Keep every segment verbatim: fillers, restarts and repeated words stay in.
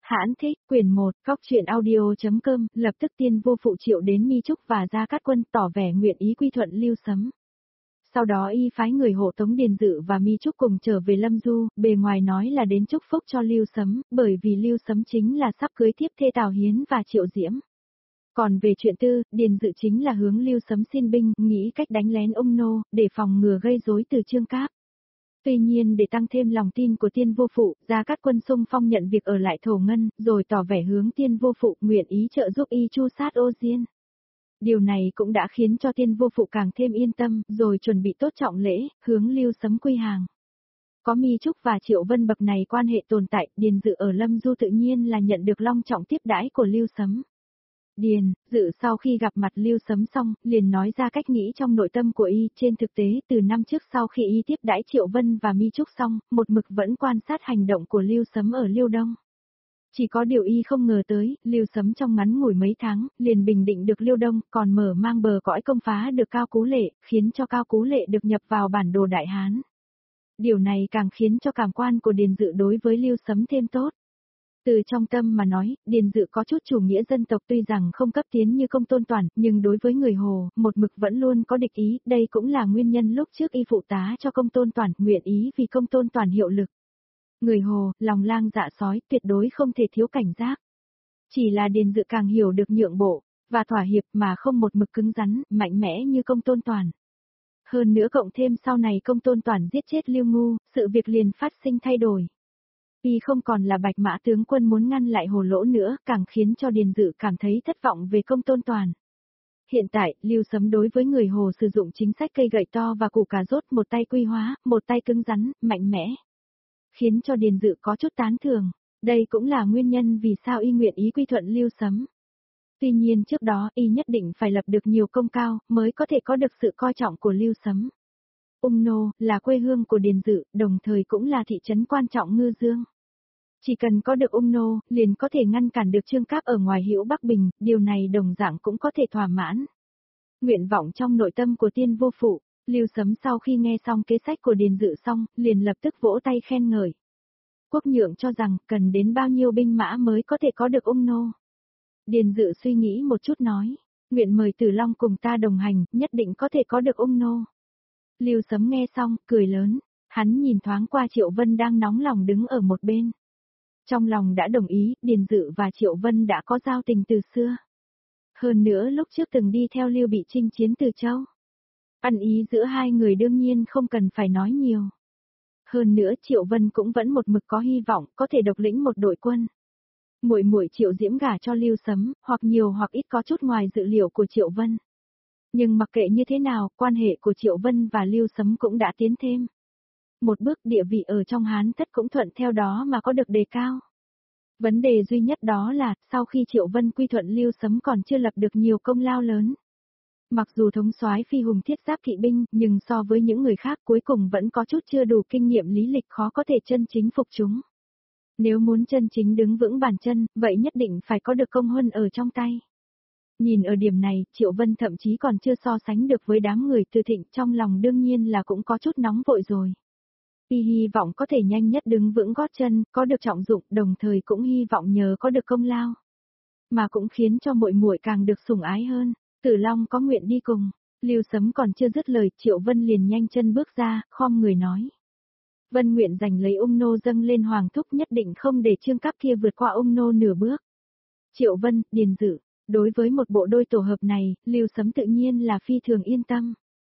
Hãn thích, quyển một, góc truyện audio.com, lập tức tiên vô phụ triệu đến Mi Trúc và Gia Cát Quân tỏ vẻ nguyện ý quy thuận Lưu Sấm. Sau đó y phái người hộ tống Điền Dự và Mi Trúc cùng trở về Lâm Du, bề ngoài nói là đến chúc phúc cho Lưu Sấm, bởi vì Lưu Sấm chính là sắp cưới thiếp thê Tào Hiến và Triệu Diễm. Còn về chuyện tư, Điền Dự chính là hướng Lưu Sấm xin binh, nghĩ cách đánh lén ông nô, để phòng ngừa gây rối từ Trương Cáp. Tuy nhiên để tăng thêm lòng tin của Tiên Vô Phụ, Gia Cát Quân xung phong nhận việc ở lại Thổ Ngân, rồi tỏ vẻ hướng Tiên Vô Phụ nguyện ý trợ giúp y chu sát Ô Diên. Điều này cũng đã khiến cho Tiên Vô Phụ càng thêm yên tâm, rồi chuẩn bị tốt trọng lễ, hướng Lưu Sấm quy hàng. Có Mi Trúc và Triệu Vân bậc này quan hệ tồn tại, Điền Dự ở Lâm Du tự nhiên là nhận được long trọng tiếp đãi của Lưu Sấm. Điền Dự sau khi gặp mặt Lưu Sấm xong, liền nói ra cách nghĩ trong nội tâm của y. Trên thực tế, từ năm trước sau khi y tiếp đãi Triệu Vân và Mi Trúc xong, một mực vẫn quan sát hành động của Lưu Sấm ở Liêu Đông. Chỉ có điều y không ngờ tới, Lưu Sấm trong ngắn ngủi mấy tháng, liền bình định được Liêu Đông, còn mở mang bờ cõi công phá được Cao Cú Lệ, khiến cho Cao Cú Lệ được nhập vào bản đồ Đại Hán. Điều này càng khiến cho cảm quan của Điền Dự đối với Lưu Sấm thêm tốt. Từ trong tâm mà nói, Điền Dự có chút chủ nghĩa dân tộc, tuy rằng không cấp tiến như Công Tôn Toản, nhưng đối với người Hồ, một mực vẫn luôn có địch ý, đây cũng là nguyên nhân lúc trước y phụ tá cho Công Tôn Toản, nguyện ý vì Công Tôn Toản hiệu lực. Người Hồ, lòng lang dạ sói, tuyệt đối không thể thiếu cảnh giác. Chỉ là Điền Dự càng hiểu được nhượng bộ, và thỏa hiệp mà không một mực cứng rắn, mạnh mẽ như Công Tôn Toản. Hơn nữa cộng thêm sau này Công Tôn Toản giết chết Lưu Ngu, sự việc liền phát sinh thay đổi. Y không còn là Bạch Mã tướng quân muốn ngăn lại Hồ Lỗ nữa, càng khiến cho Điền Dự cảm thấy thất vọng về Công Tôn Toản. Hiện tại, Lưu Sấm đối với người Hồ sử dụng chính sách cây gậy to và củ cà rốt, một tay quy hóa, một tay cứng rắn, mạnh mẽ. Khiến cho Điền Dự có chút tán thưởng, đây cũng là nguyên nhân vì sao y nguyện ý quy thuận Lưu Sấm. Tuy nhiên trước đó y nhất định phải lập được nhiều công cao, mới có thể có được sự coi trọng của Lưu Sấm. Ung Nô, là quê hương của Điền Dự, đồng thời cũng là thị trấn quan trọng Ngư Dương. Chỉ cần có được Ung Nô, liền có thể ngăn cản được Trương Cáp ở ngoài Hữu Bắc Bình, điều này đồng dạng cũng có thể thỏa mãn. Nguyện vọng trong nội tâm của Tiên Vô Phụ, Lưu Sấm sau khi nghe xong kế sách của Điền Dự xong, liền lập tức vỗ tay khen ngợi. Quốc Nhượng cho rằng, cần đến bao nhiêu binh mã mới có thể có được Ung Nô. Điền Dự suy nghĩ một chút nói, nguyện mời Tử Long cùng ta đồng hành, nhất định có thể có được Ung Nô. Lưu Sấm nghe xong, cười lớn, hắn nhìn thoáng qua Triệu Vân đang nóng lòng đứng ở một bên. Trong lòng đã đồng ý, Điền Dự và Triệu Vân đã có giao tình từ xưa. Hơn nữa lúc trước từng đi theo Lưu Bị chinh chiến Từ Châu. Ăn ý giữa hai người đương nhiên không cần phải nói nhiều. Hơn nữa Triệu Vân cũng vẫn một mực có hy vọng có thể độc lĩnh một đội quân. Muội muội Triệu Diễm gả cho Lưu Sấm, hoặc nhiều hoặc ít có chút ngoài dự liệu của Triệu Vân. Nhưng mặc kệ như thế nào, quan hệ của Triệu Vân và Lưu Sấm cũng đã tiến thêm. Một bước địa vị ở trong Hán thất cũng thuận theo đó mà có được đề cao. Vấn đề duy nhất đó là, sau khi Triệu Vân quy thuận Lưu Sấm còn chưa lập được nhiều công lao lớn. Mặc dù thống soái phi hùng thiết giáp kỵ binh, nhưng so với những người khác cuối cùng vẫn có chút chưa đủ kinh nghiệm lý lịch, khó có thể chân chính phục chúng. Nếu muốn chân chính đứng vững bàn chân, vậy nhất định phải có được công huân ở trong tay. Nhìn ở điểm này, Triệu Vân thậm chí còn chưa so sánh được với đám người Từ Thịnh, trong lòng đương nhiên là cũng có chút nóng vội rồi. Y hy vọng có thể nhanh nhất đứng vững gót chân, có được trọng dụng, đồng thời cũng hy vọng nhờ có được công lao. Mà cũng khiến cho muội muội càng được sủng ái hơn. Tử Long có nguyện đi cùng. Lưu Sấm còn chưa dứt lời, Triệu Vân liền nhanh chân bước ra, khom người nói. Vân nguyện giành lấy Ung Nô dâng lên Hoàng thúc, nhất định không để Trương Cáp kia vượt qua Ung Nô nửa bước. Triệu Vân, Điền Dự, đối với một bộ đôi tổ hợp này, Lưu Sấm tự nhiên là phi thường yên tâm.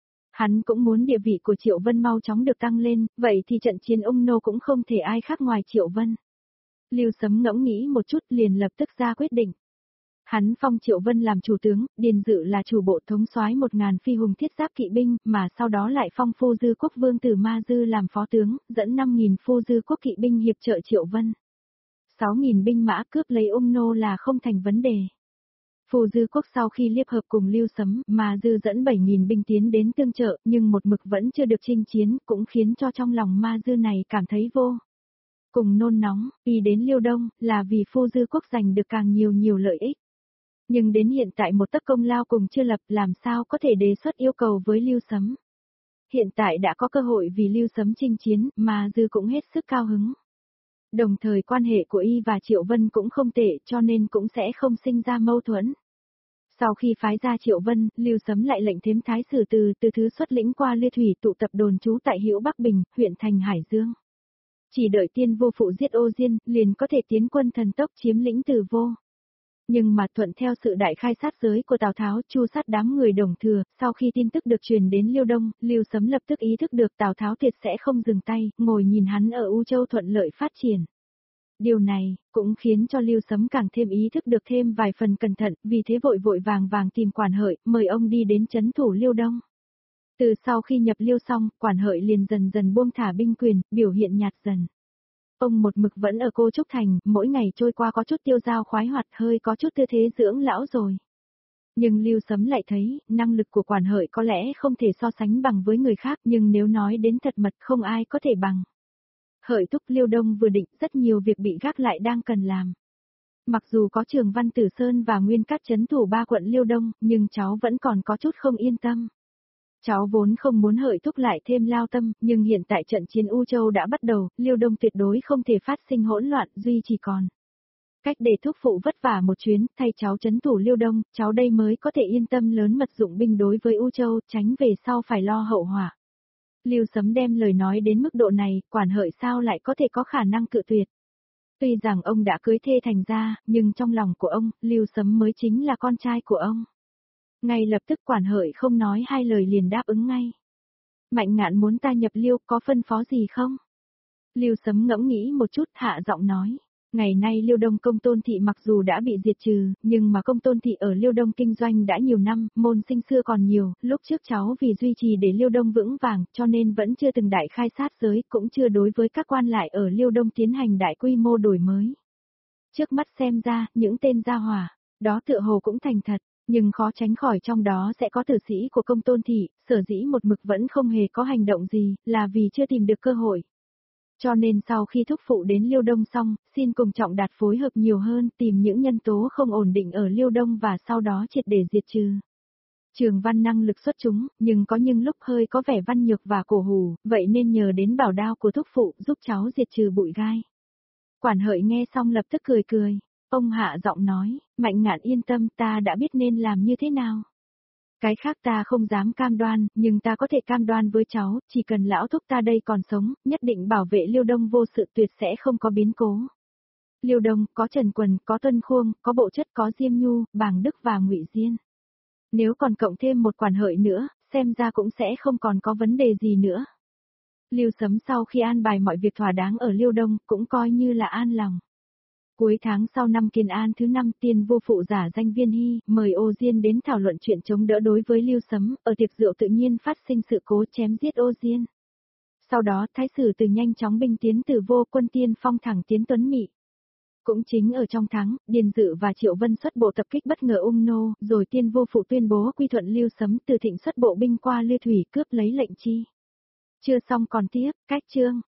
Hắn cũng muốn địa vị của Triệu Vân mau chóng được tăng lên, vậy thì trận chiến Ung Nô cũng không thể ai khác ngoài Triệu Vân. Lưu Sấm ngẫm nghĩ một chút liền lập tức ra quyết định. Hắn phong Triệu Vân làm chủ tướng, Điền Dự là chủ bộ thống soái một ngàn phi hùng thiết giáp kỵ binh, mà sau đó lại phong Phu Dư Quốc Vương Tử Ma Dư làm phó tướng, dẫn năm nghìn Phu Dư Quốc kỵ binh hiệp trợ Triệu Vân. sáu nghìn binh mã cướp lấy Ung Nô là không thành vấn đề. Phu Dư Quốc sau khi liên hợp cùng Lưu Sấm, Ma Dư dẫn bảy nghìn binh tiến đến tương trợ, nhưng một mực vẫn chưa được chinh chiến, cũng khiến cho trong lòng Ma Dư này cảm thấy vô cùng nôn nóng, y đến Liêu Đông, là vì Phu Dư Quốc giành được càng nhiều nhiều lợi ích. Nhưng đến hiện tại một tấc công lao cùng chưa lập, làm sao có thể đề xuất yêu cầu với Lưu Sấm. Hiện tại đã có cơ hội vì Lưu Sấm chinh chiến, mà Dư cũng hết sức cao hứng. Đồng thời quan hệ của y và Triệu Vân cũng không tệ cho nên cũng sẽ không sinh ra mâu thuẫn. Sau khi phái ra Triệu Vân, Lưu Sấm lại lệnh Thếm Thái Sử Từ từ thứ xuất lĩnh qua Lê Thủy tụ tập đồn trú tại Hữu Bắc Bình, huyện thành Hải Dương. Chỉ đợi Tiên Vô Phụ giết Ô Diên, liền có thể tiến quân thần tốc chiếm lĩnh Từ Vô. Nhưng mà thuận theo sự đại khai sát giới của Tào Tháo, chu sát đám người Đồng Thừa, sau khi tin tức được truyền đến Liêu Đông, Lưu Sấm lập tức ý thức được Tào Tháo tuyệt sẽ không dừng tay, ngồi nhìn hắn ở U Châu thuận lợi phát triển. Điều này cũng khiến cho Lưu Sấm càng thêm ý thức được thêm vài phần cẩn thận, vì thế vội vội vàng vàng tìm Quản Hợi, mời ông đi đến trấn thủ Liêu Đông. Từ sau khi nhập Liêu xong, Quản Hợi liền dần dần buông thả binh quyền, biểu hiện nhạt dần. Ông một mực vẫn ở Cô Trúc Thành, mỗi ngày trôi qua có chút tiêu dao khoái hoạt, hơi có chút tư thế dưỡng lão rồi. Nhưng Lưu Sấm lại thấy, năng lực của Quản Hợi có lẽ không thể so sánh bằng với người khác, nhưng nếu nói đến thật mật không ai có thể bằng. Hợi thúc Liêu Đông vừa định, rất nhiều việc bị gác lại đang cần làm. Mặc dù có Trường Văn Tử Sơn và Nguyên Cát trấn thủ ba quận Liêu Đông, nhưng cháu vẫn còn có chút không yên tâm. Cháu vốn không muốn Hợi thúc lại thêm lao tâm, nhưng hiện tại trận chiến U Châu đã bắt đầu, Liêu Đông tuyệt đối không thể phát sinh hỗn loạn, duy chỉ còn cách để thúc phụ vất vả một chuyến, thay cháu trấn thủ Liêu Đông, cháu đây mới có thể yên tâm lớn mật dụng binh đối với U Châu, tránh về sau phải lo hậu họa. Lưu Sấm đem lời nói đến mức độ này, Quản Hợi sao lại có thể có khả năng cự tuyệt. Tuy rằng ông đã cưới thê thành ra, nhưng trong lòng của ông, Lưu Sấm mới chính là con trai của ông. Ngay lập tức Quản Hợi không nói hai lời liền đáp ứng ngay. Mạnh Ngạn muốn ta nhập Liêu, có phân phó gì không? Lưu Sấm ngẫm nghĩ một chút, hạ giọng nói. Ngày nay Liêu Đông Công Tôn Thị mặc dù đã bị diệt trừ, nhưng mà Công Tôn Thị ở Liêu Đông kinh doanh đã nhiều năm, môn sinh xưa còn nhiều, lúc trước cháu vì duy trì để Liêu Đông vững vàng, cho nên vẫn chưa từng đại khai sát giới, cũng chưa đối với các quan lại ở Liêu Đông tiến hành đại quy mô đổi mới. Trước mắt xem ra, những tên gia hỏa, đó tựa hồ cũng thành thật, nhưng khó tránh khỏi trong đó sẽ có tử sĩ của Công Tôn Thị, sở dĩ một mực vẫn không hề có hành động gì, là vì chưa tìm được cơ hội. Cho nên sau khi thúc phụ đến Liêu Đông xong, xin cùng Trọng Đạt phối hợp nhiều hơn, tìm những nhân tố không ổn định ở Liêu Đông và sau đó triệt để diệt trừ. Trường Văn năng lực xuất chúng, nhưng có những lúc hơi có vẻ văn nhược và cổ hủ, vậy nên nhờ đến bảo đao của thúc phụ giúp cháu diệt trừ bụi gai. Quản Hợi nghe xong lập tức cười cười, ông hạ giọng nói, Mạnh Ngạn yên tâm, ta đã biết nên làm như thế nào. Cái khác ta không dám cam đoan, nhưng ta có thể cam đoan với cháu, chỉ cần lão thúc ta đây còn sống, nhất định bảo vệ Liêu Đông vô sự tuyệt sẽ không có biến cố. Liêu Đông có Trần Quần, có Tuân Khuông, có Bộ Chất, có Diêm Nhu, Bàng Đức và Ngụy Diên. Nếu còn cộng thêm một Quản Hợi nữa, xem ra cũng sẽ không còn có vấn đề gì nữa. Lưu Sấm sau khi an bài mọi việc thỏa đáng ở Liêu Đông, cũng coi như là an lòng. Cuối tháng sau năm Kiên An thứ năm, Tiên Vô Phụ giả danh Viên Hy, mời Ô Diên đến thảo luận chuyện chống đỡ đối với Lưu Sấm, ở tiệc rượu tự nhiên phát sinh sự cố chém giết Ô Diên. Sau đó Thái Sử Từ nhanh chóng binh tiến Từ Vô, quân tiên phong thẳng tiến Tuấn Mị. Cũng chính ở trong tháng, Điền Dự và Triệu Vân xuất bộ tập kích bất ngờ Ung Nô, rồi Tiên Vô Phụ tuyên bố quy thuận Lưu Sấm, Từ Thịnh xuất bộ binh qua Lư Thủy cướp lấy lệnh chi. Chưa xong còn tiếp, cách chương.